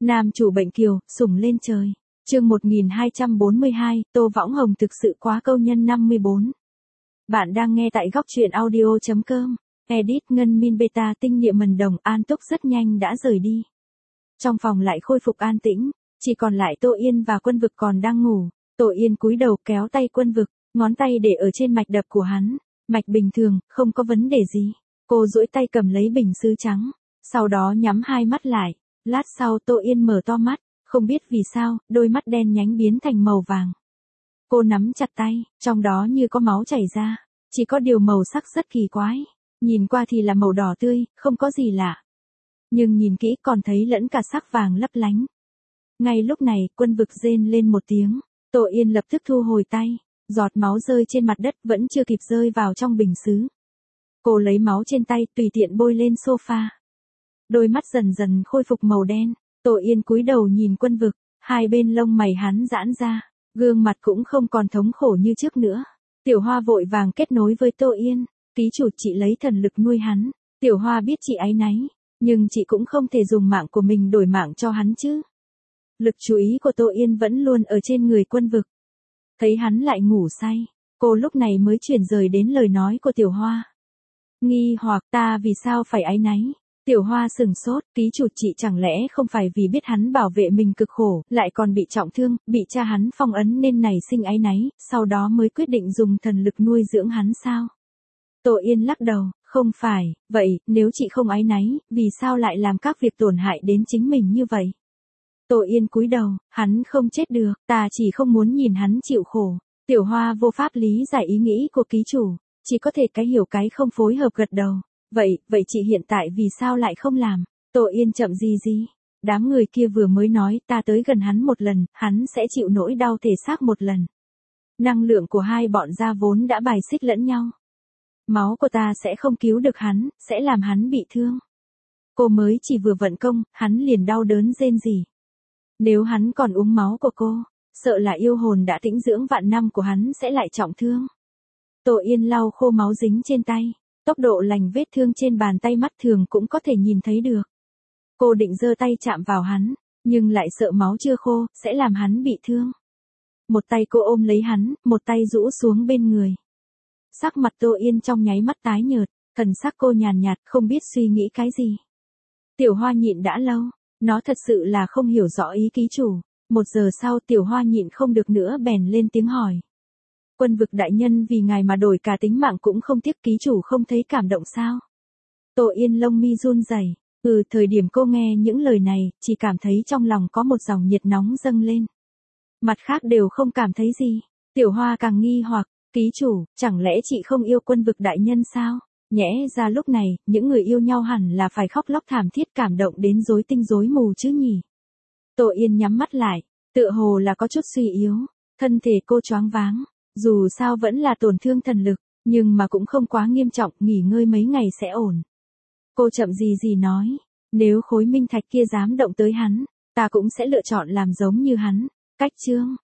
Nam chủ bệnh kiều, sủng lên trời. Chương 1242, Tô Võng Hồng thực sự quá câu nhân 54. Bạn đang nghe tại góc truyện audio.com. Edit Ngân Min Beta tinh niệm mần đồng An Túc rất nhanh đã rời đi. Trong phòng lại khôi phục an tĩnh, chỉ còn lại Tô Yên và Quân Vực còn đang ngủ. Tô Yên cúi đầu kéo tay Quân Vực, ngón tay để ở trên mạch đập của hắn. Mạch bình thường, không có vấn đề gì. Cô duỗi tay cầm lấy bình sứ trắng, sau đó nhắm hai mắt lại. Lát sau Tô Yên mở to mắt, không biết vì sao, đôi mắt đen nhánh biến thành màu vàng. Cô nắm chặt tay, trong đó như có máu chảy ra, chỉ có điều màu sắc rất kỳ quái. Nhìn qua thì là màu đỏ tươi, không có gì lạ. Nhưng nhìn kỹ còn thấy lẫn cả sắc vàng lấp lánh. Ngay lúc này, Quân Vực rên lên một tiếng, Tô Yên lập tức thu hồi tay, giọt máu rơi trên mặt đất vẫn chưa kịp rơi vào trong bình sứ. Cô lấy máu trên tay tùy tiện bôi lên sofa. Đôi mắt dần dần khôi phục màu đen, Tô Yên cúi đầu nhìn Quân Vực, hai bên lông mày hắn giãn ra, gương mặt cũng không còn thống khổ như trước nữa. Tiểu Hoa vội vàng kết nối với Tô Yên, ký chủ chị lấy thần lực nuôi hắn. Tiểu Hoa biết chị áy náy, nhưng chị cũng không thể dùng mạng của mình đổi mạng cho hắn chứ. Lực chú ý của Tô Yên vẫn luôn ở trên người Quân Vực. Thấy hắn lại ngủ say, cô lúc này mới chuyển rời đến lời nói của Tiểu Hoa. Nghi hoặc ta vì sao phải áy náy? Tiểu Hoa sừng sốt, ký chủ chị chẳng lẽ không phải vì biết hắn bảo vệ mình cực khổ, lại còn bị trọng thương, bị cha hắn phong ấn nên nảy sinh áy náy, sau đó mới quyết định dùng thần lực nuôi dưỡng hắn sao? Tô Yên lắc đầu, không phải, vậy, nếu chị không áy náy, vì sao lại làm các việc tổn hại đến chính mình như vậy? Tô Yên cúi đầu, hắn không chết được, ta chỉ không muốn nhìn hắn chịu khổ. Tiểu Hoa vô pháp lý giải ý nghĩ của ký chủ, chỉ có thể cái hiểu cái không phối hợp gật đầu. Vậy chị hiện tại vì sao lại không làm? Tô Yên chậm gì? Đám người kia vừa mới nói ta tới gần hắn một lần, hắn sẽ chịu nỗi đau thể xác một lần. Năng lượng của hai bọn gia vốn đã bài xích lẫn nhau. Máu của ta sẽ không cứu được hắn, sẽ làm hắn bị thương. Cô mới chỉ vừa vận công, hắn liền đau đớn rên rỉ. Nếu hắn còn uống máu của cô, sợ là yêu hồn đã tĩnh dưỡng vạn năm của hắn sẽ lại trọng thương. Tô Yên lau khô máu dính trên tay. Tốc độ lành vết thương trên bàn tay mắt thường cũng có thể nhìn thấy được. Cô định giơ tay chạm vào hắn, nhưng lại sợ máu chưa khô, sẽ làm hắn bị thương. Một tay cô ôm lấy hắn, một tay rũ xuống bên người. Sắc mặt Tô Yên trong nháy mắt tái nhợt, thần sắc cô nhàn nhạt không biết suy nghĩ cái gì. Tiểu Hoa nhịn đã lâu, nó thật sự là không hiểu rõ ý ký chủ. 1 giờ sau Tiểu Hoa nhịn không được nữa bèn lên tiếng hỏi. Quân Vực đại nhân vì ngài mà đổi cả tính mạng cũng không tiếc, ký chủ không thấy cảm động sao? Tô Yên lông mi run rẩy. Thời điểm cô nghe những lời này, chỉ cảm thấy trong lòng có một dòng nhiệt nóng dâng lên. Mặt khác đều không cảm thấy gì. Tiểu Hoa càng nghi hoặc, ký chủ, chẳng lẽ chị không yêu Quân Vực đại nhân sao? Nhẽ ra lúc này, những người yêu nhau hẳn là phải khóc lóc thảm thiết cảm động đến rối tinh rối mù chứ nhỉ? Tô Yên nhắm mắt lại, tựa hồ là có chút suy yếu, thân thể cô choáng váng. Dù sao vẫn là tổn thương thần lực, nhưng mà cũng không quá nghiêm trọng, nghỉ ngơi mấy ngày sẽ ổn. Cô chậm gì nói, nếu khối minh thạch kia dám động tới hắn, ta cũng sẽ lựa chọn làm giống như hắn. Cách chương